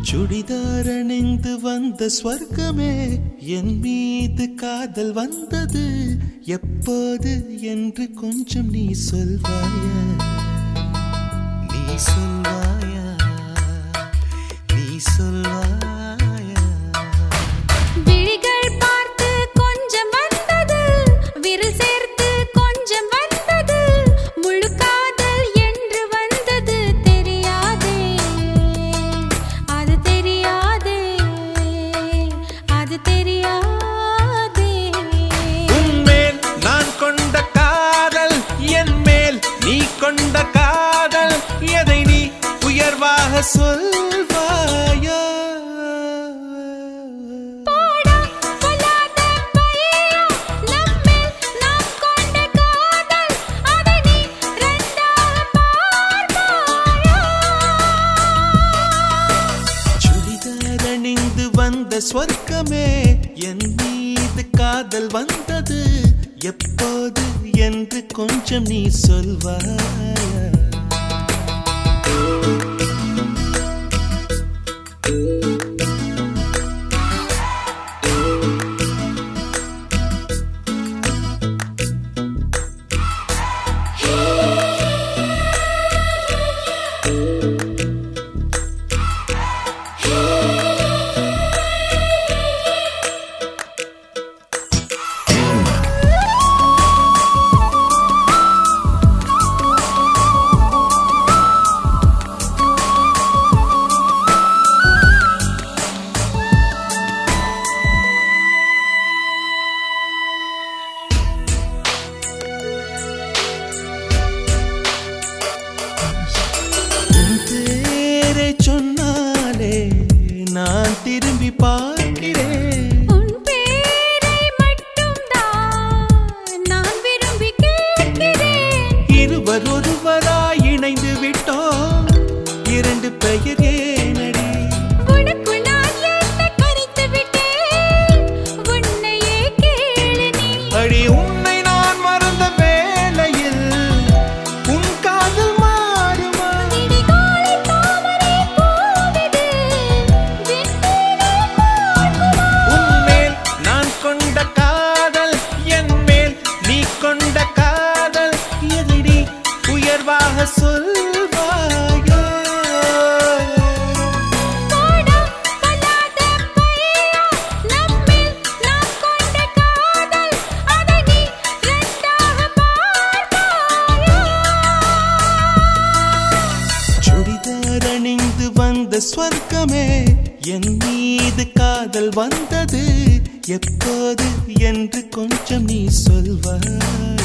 சுடிதார் அணிந்து வந்த ஸ்வர்க்கமே என் மீது காதல் வந்தது எப்போது என்று கொஞ்சம் நீ சொல்வாயா நீ சொல்வாயா நீ சொல்வாயா விழிகள் பார்த்து கொஞ்சம் வந்தது விரல் சேர்த்து கொஞ்சம் வந்தது முழு காதல் என்று வந்தது தெரியாதே அது தெரியாதே அது தெரியாதே உன்மேல் நான் கொண்ட காதல் என் மேல் நீ கொண்ட காதல் எதை நீ உயர்வாக சொல்வாயா ஸ்வர்க்கமே என் மீது காதல் வந்தது எப்போது என்று கொஞ்சம் நீ சொல்வாயா நான் திரும்பி பார்க்கிறேன் உன் பேரை மட்டும் தான் நான் விரும்பி கேட்கிறேன் இருவர் ஒருவராய் இணைந்து விட்டோம் இரண்டு பெயர் ஏனடி உனக்கு நான் என்னை கரித்து விட்டேன் உன்னையே கேளு நீ அடி உன்னை நான் மறந்த வேளையில் உன் காதல் மாறுமா விடிகாலை தாமரை பூவிது விண்மீனே பார்க்குமா உன்மேல் நான் கொண்ட காதல் என் மேல் நீ கொண்ட காதல் எதை நீ உயர்வாக சொல்வாயா போடா பல்லாத பையா நம்மில் நாம் கொண்ட காதல் அதை நீ ரெண்டாக பார்ப்பாயா சுடிதார் அணிந்து வந்த ஸ்வர்க்கமே என் மீது காதல் வந்தது எப்போது என்று கொஞ்சம் நீ சொல்வாயா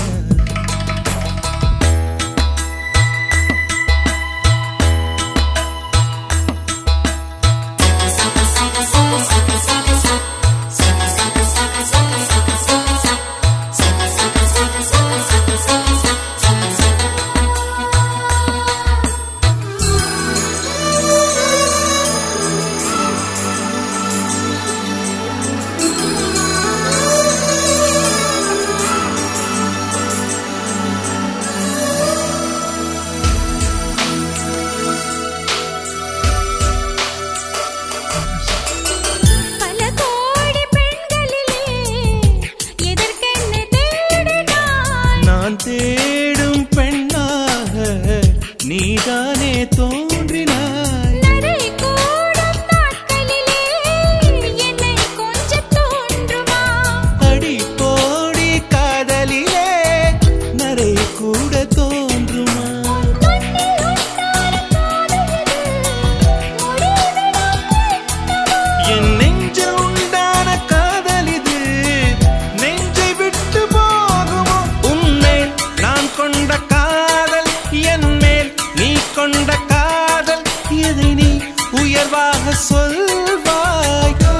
பல கோடி பெண்களிலே எதற்கென்ன தேடினாய் நான் தேடும் பெண்ணாக நீதானே தோன்றினாய் நரை கூடும் நாட்களிலே என்னை கொஞ்சம் தோன்றுமா அடி போடி காதலிலே நரை கூட தோன்றுமா மண்ணில் உண்டான காதலிது முடிவிடம் என் நெஞ்சில் உண்டான காதல் இது நெஞ்சை விட்டு போகுமோ உன்மேல் நான் கொண்ட காதல் என் மேல் நீ கொண்ட காதல் எதை நீ உயர்வாக சொல்வாயா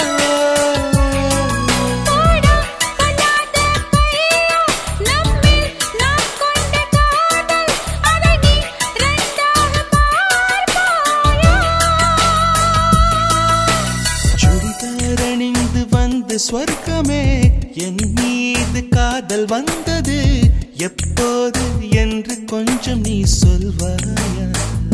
போடா பல்லாத பையா நம்மில் நாம் கொண்ட காதல் அதை நீ ரெண்டாக பார்ப்பாயா சுடிதார் அணிந்து வந்த ஸ்வர்க்கமே என் மீது காதல் வந்தது எப்போது என்று கொஞ்சம் நீ சொல்வாயா